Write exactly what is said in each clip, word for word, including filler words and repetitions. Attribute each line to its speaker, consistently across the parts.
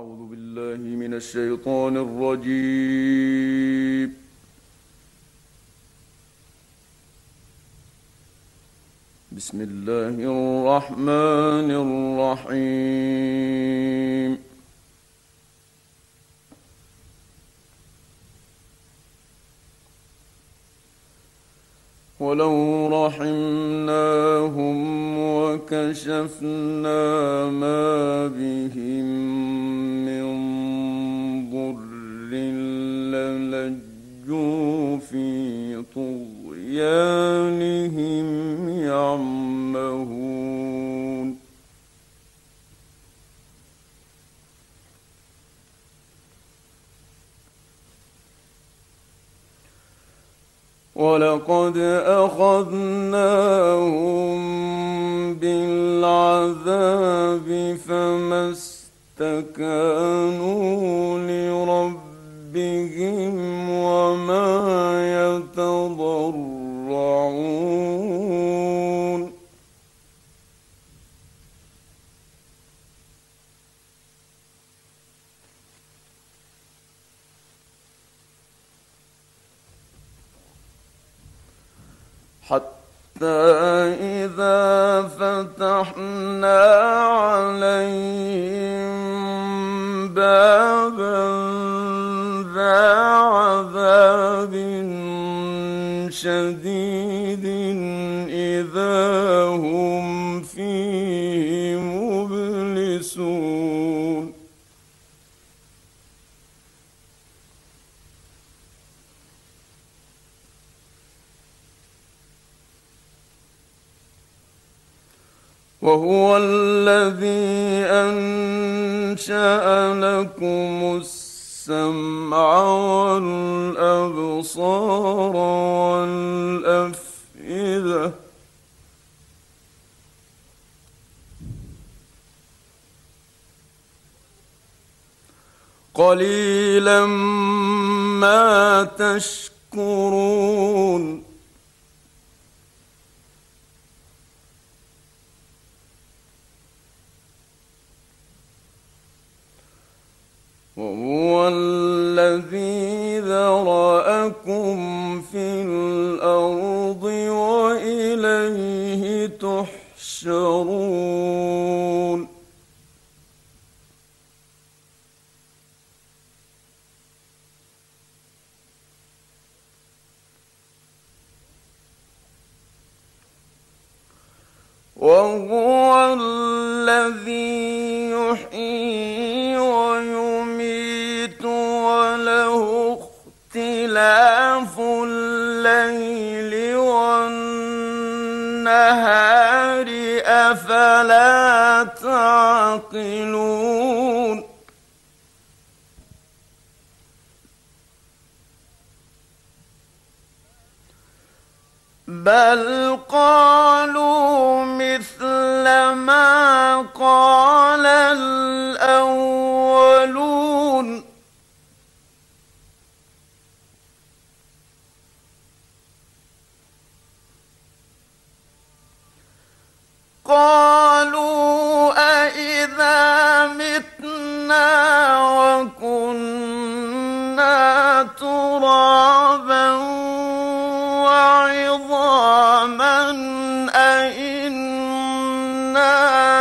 Speaker 1: أعوذ بالله من الشيطان الرجيم. بسم الله الرحمن الرحيم. ولو رحمناهم وكشفنا ما بهم من ضر للجوا في طغيانهم يعمهون. ولقد أخذناهم بالعذاب فما استكانوا لربهم وما يتضرعون. حتى إذا فتحنا عليهم بابا ذا عذاب شديد إذا هم فيه مبلسون. وهو الذي أنشأ لكم السمع والأبصار والأفئدة قليلا ما تشكرون. وهو الذي ذرأكم في الأرض وإليه تحشرون. وهو الذي يحيي ويميت وله اختلاف الليل والنهار أفلا تعقلون. بل قالوا مثل ما قال الأولون قالوا أإذا متنا وكنا ترابا وعظاما أإنا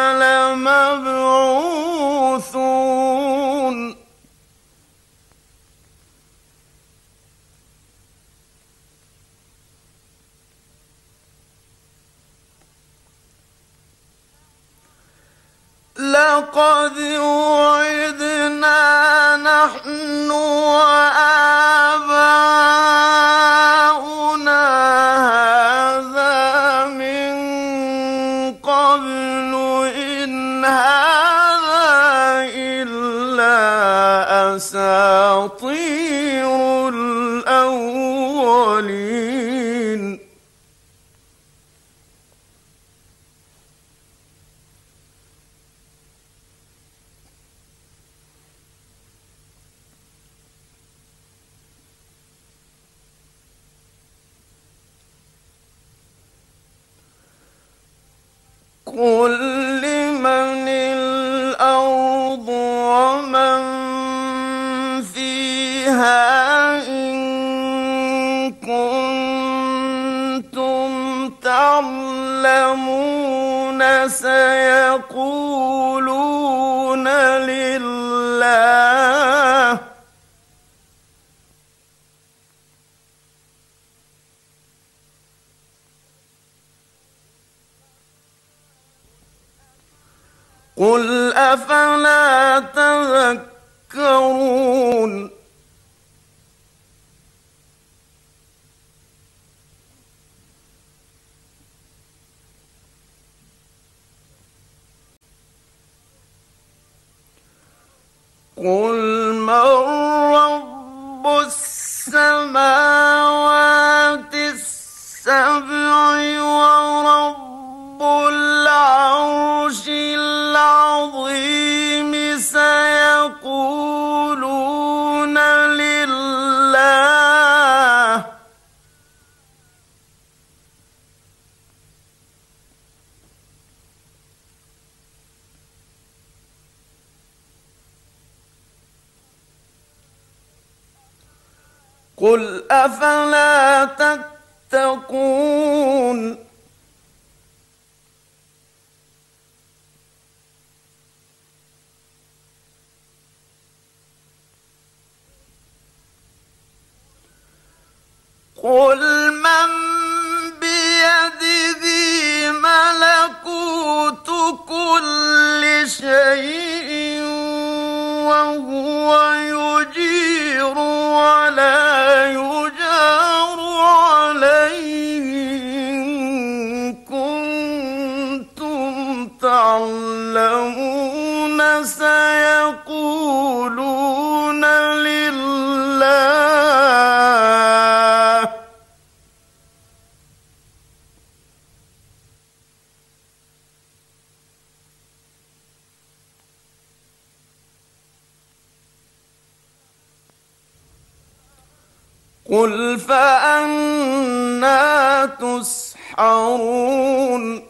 Speaker 1: لمبعوثون. لقد وعدنا نحن وآباؤنا هذا من قبل إن هذا إلا أساطير الأولين. قل لمن الأرض ومن إن كنتم تعلمون سيقولون لله. قل أفلا تذكرون. قل من رب السماوات السبع ورب العرش العظيم سيقولون لله. قل أفلا تتقون. قل من بيده ملكوت كل شيء وهو يجير ولا يجار عليه إن كنتم تعلمون سيقولون لله. قل فأنى تسحرون.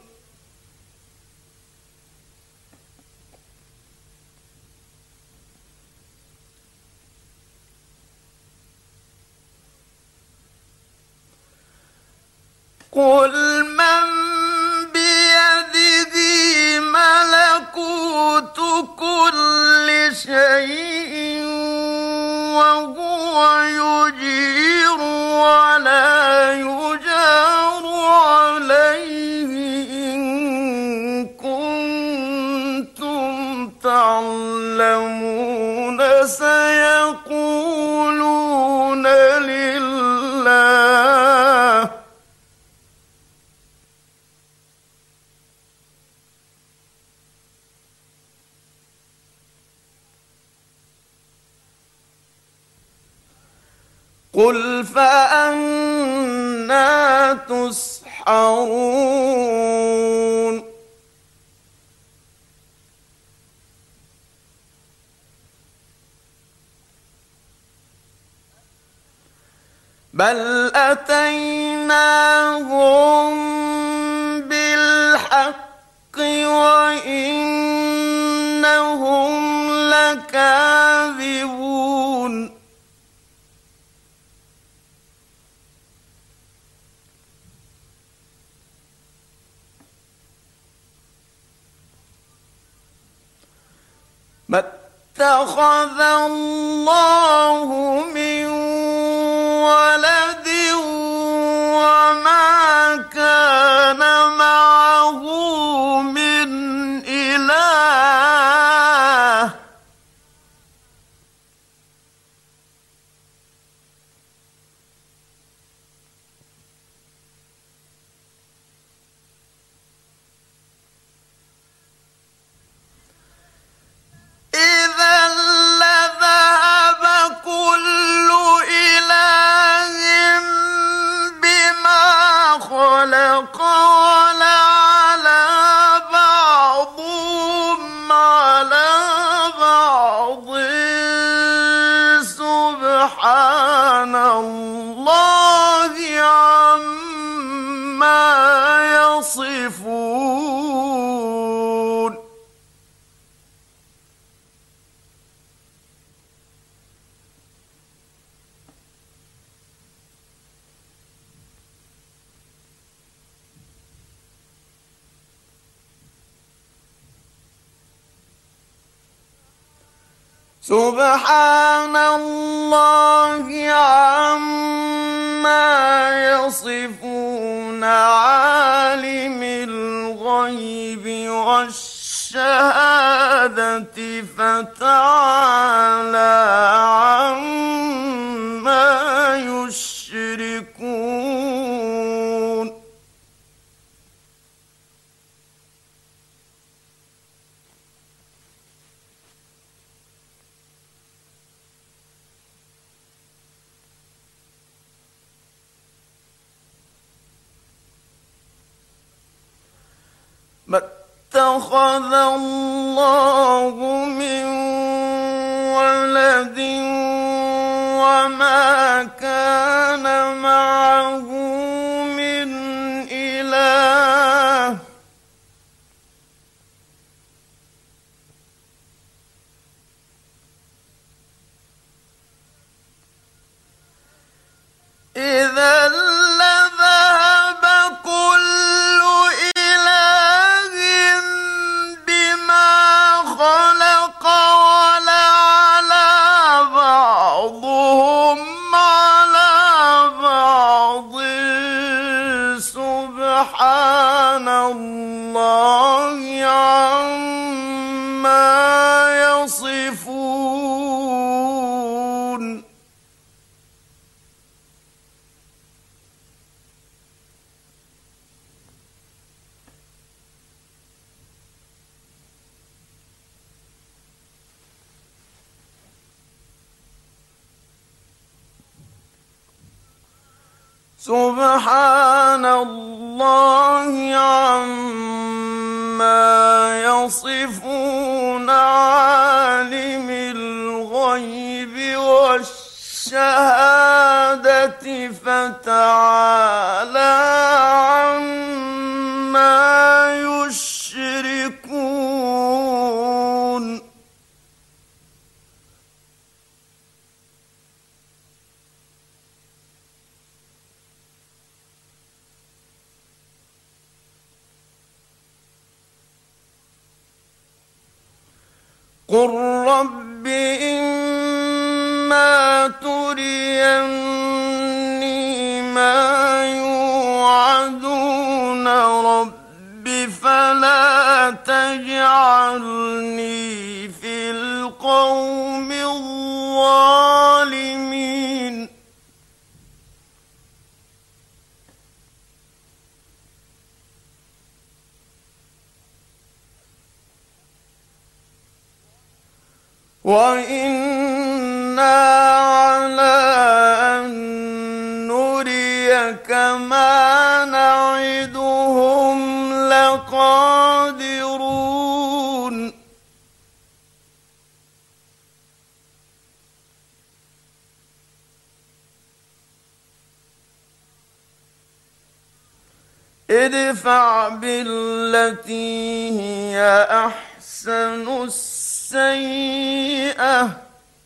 Speaker 1: قل من بيده ملكوت كل شيء وهو يجير ولا يجار عليه إن كنتم تعلمون سيقولون لله. قل فأنى تسحرون. بل أتيناهم بالحق وإنهم لكاذبون. ما اتخذ الله من ولد وما كان معه من إله. إذا لذهب كل إله سبحان الله عما يصفون عالم الغيب والشهادة فتعالى عما يشركون ما اتخذ الله من ولد وما كان معه من إله إذا لذهب كل إله بما خلق ولعلى بعضهم على بعض سبحان الله عما يصفون سبحان الله عما يصفون عالم الغيب والشهادة فتعالى عما يشركون قل رب إما تريني ما يوعدون رب فلا تجعلني في القوم الظالمين وإنا على أن نريك ما نعدهم لقادرون ادفع بالتي هي أحسن السيئة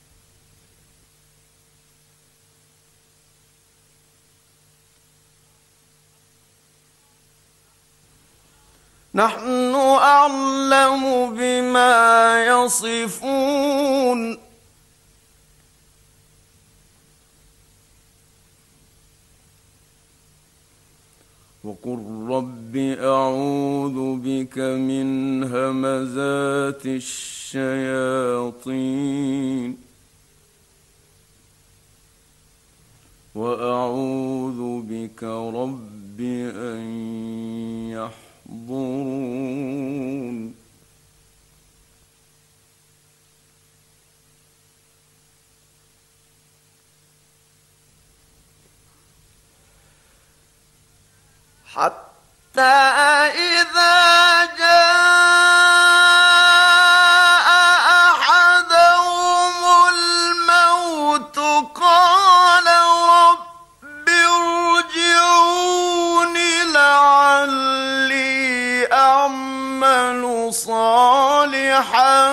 Speaker 1: نحن أعلم بما يصفون وقل رب أعوذ بك من همزات الشياطين وأعوذ بك رب أن يحضرون حتى إذا جاء أحدهم الموت قال رب ارجعون لعلي أعمل صالحا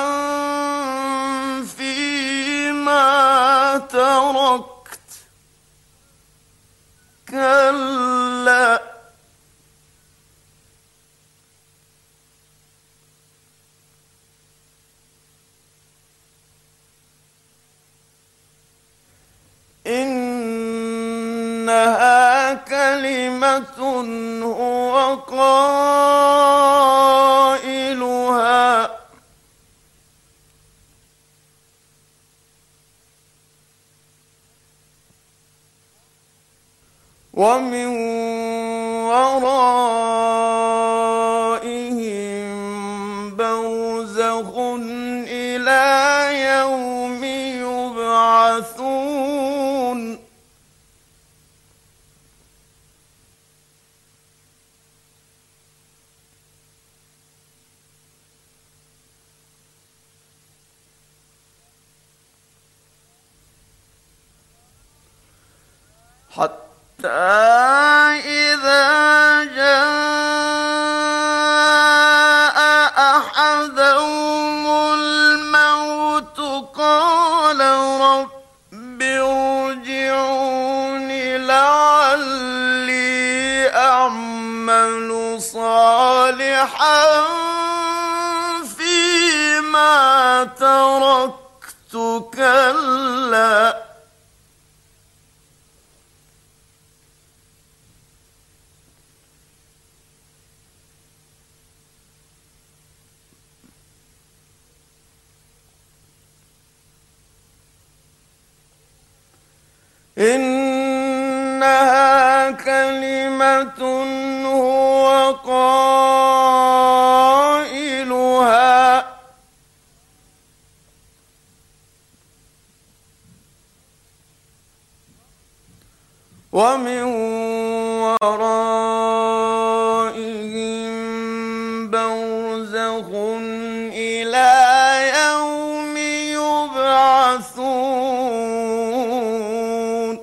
Speaker 1: فيما تركت كلا إنها كلمة هو قائلها ومن ورائهم برزخ إلى يوم يبعثون حتى إذا جاء أحدهم الموت قال رب ارجعون لعلي أعمل صالحا فيما تركت كلا إنها كلمة هو قائلها ومن ورائهم برزخ إلى يوم يبعثون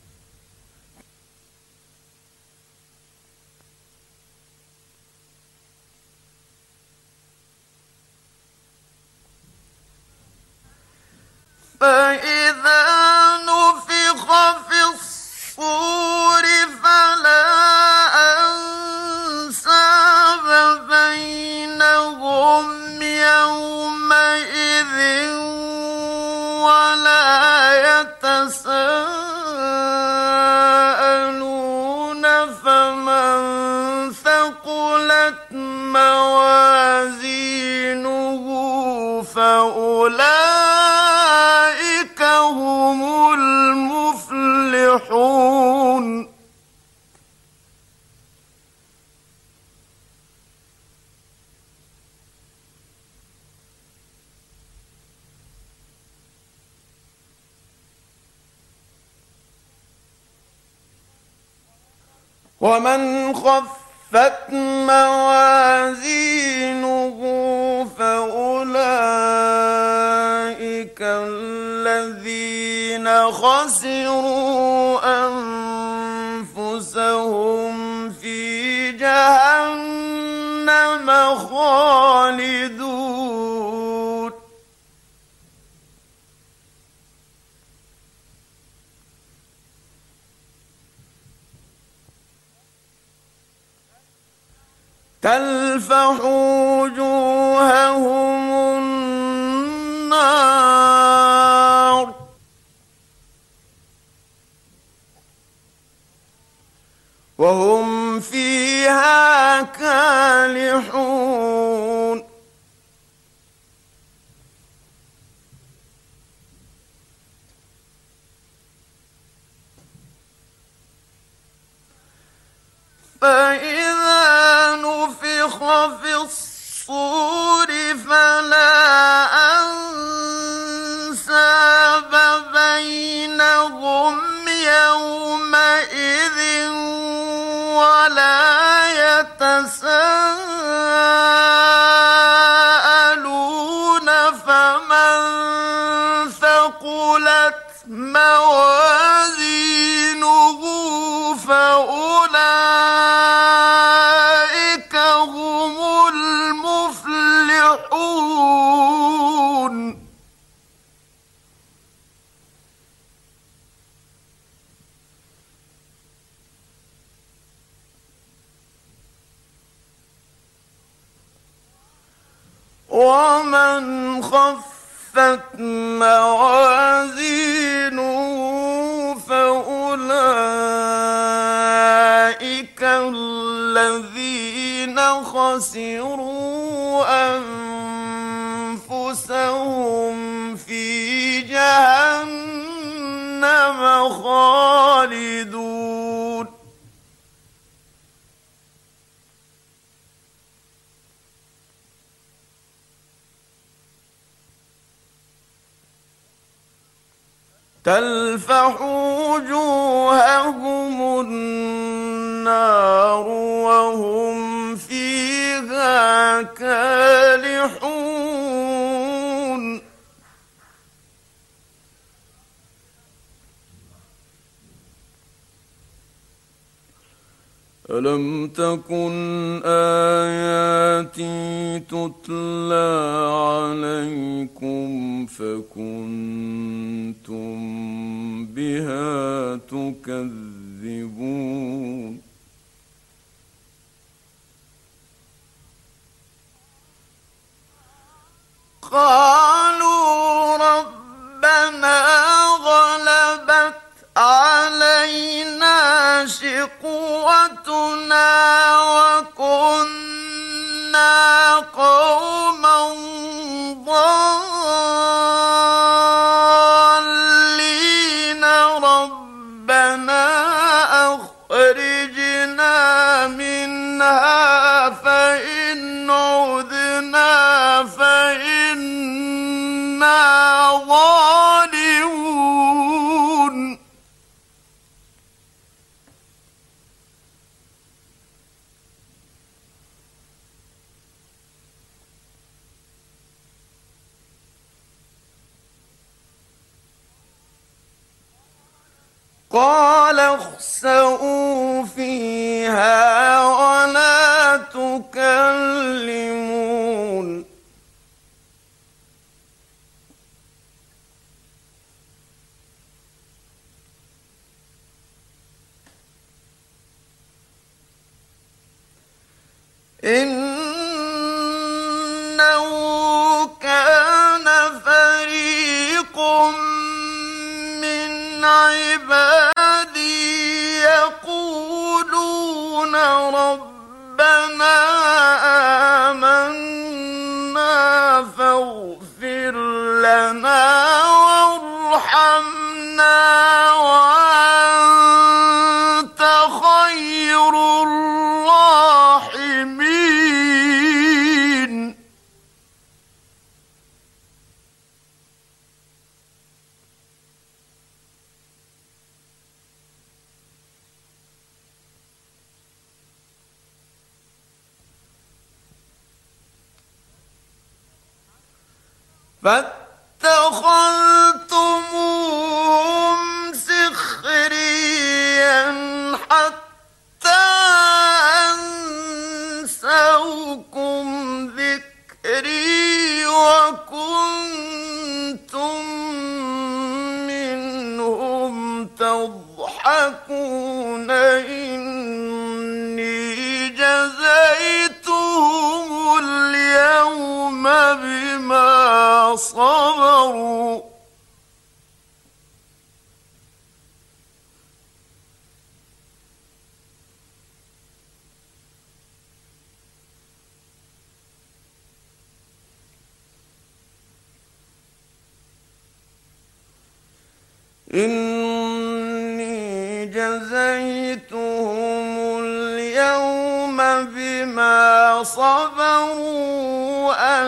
Speaker 1: فإذا نفخ في الصور فلا أنساب بينهم يومئذ ولا يتساءلون فمن ثقلت موازينه فأولئك هم المفلحون ومن خفت موازينه فأولئك الذين خسروا أنفسهم في جهنم خالدون تلفح وجوههم النار وهم فيها كالحون فإذا نفخ في الصور فلا أنساب بينهم يومئذ ولا يتساءلون فمن ثقلت موازينه فأولئك هم المفلحون ومن خفت موازينه فأولئك خسروا أنفسهم في جهنم خالدون تلفح وجوههم النار وهم فيها كالحون ألم تكن آياتي تتلى عليكم فكنتم بها تكذبون قالوا ربنا غلبت علينا شقوتنا وكنا قوما ضالين ربنا أخرجنا منها فإن عدنا فإنا ظالمون قال اخسئوا فيها ولا تكلمون إنه كان فريق من عبادي يقولون ربنا آمنا فاغفر لنا وارحمنا وأنت خير الراحمين فاتخذتموهم سخريا حتى أنسوكم ذكري وكنتم منهم تضحكون إني جزيتهم اليوم بما صبروا إني جزيتهم اليوم بما صبروا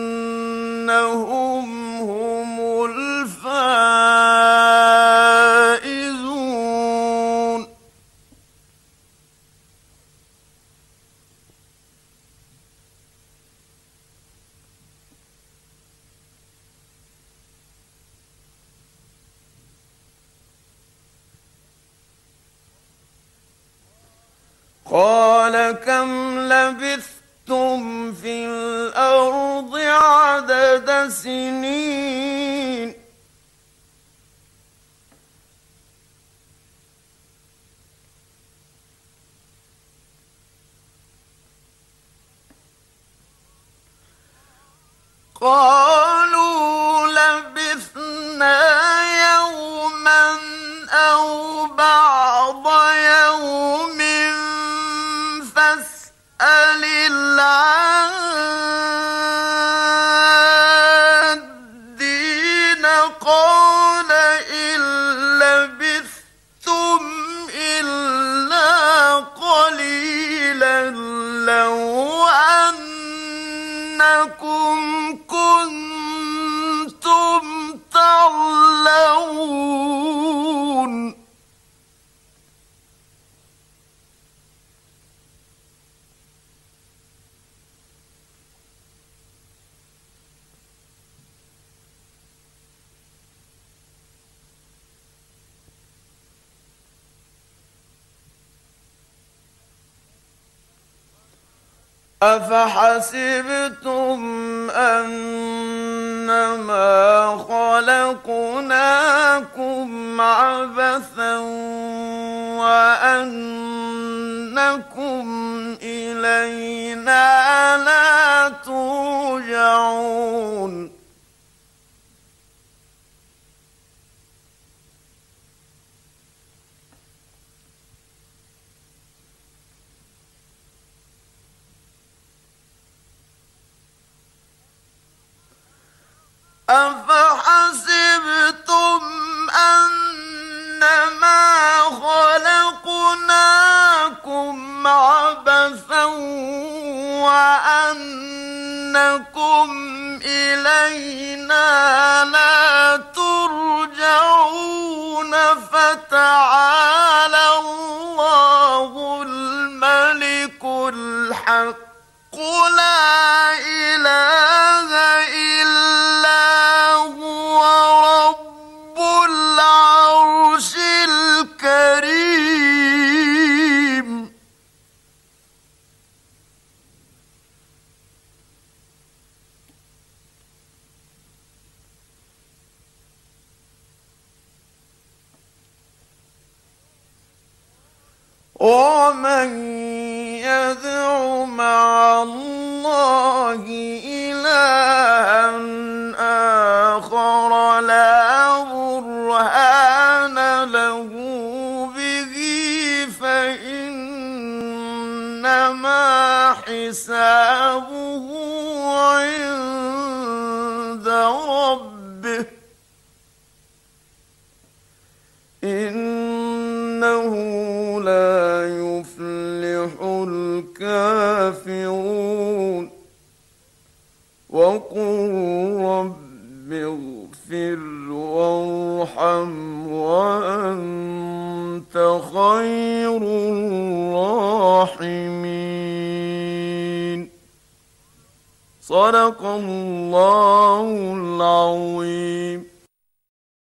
Speaker 1: أنهم هم الفائزون قال كم لبثتم في الأرض عدد سنين قالوا لبثنا يوما أو بعض يوم فاسأل العالمين قال إن لبثتم إلا قليلا لو أنكم كنتم تعلمون أفحسبتم أنما خلقناكم عبثا وأنكم إلينا لا ترجعون أفحسبتم أنما خلقناكم عبثا وأنكم إلينا لا ترجعون فتعالى الله الملك الحق لا إله إلا هو رب العرش الكريم ومن يدع مع الله إلها آخر لا برهان له به فإنما حسابه عند ربه إنه لا يفلح الكافرون وقل رب اغفر وارحم وأنت خير الراحمين صدق الله العظيم.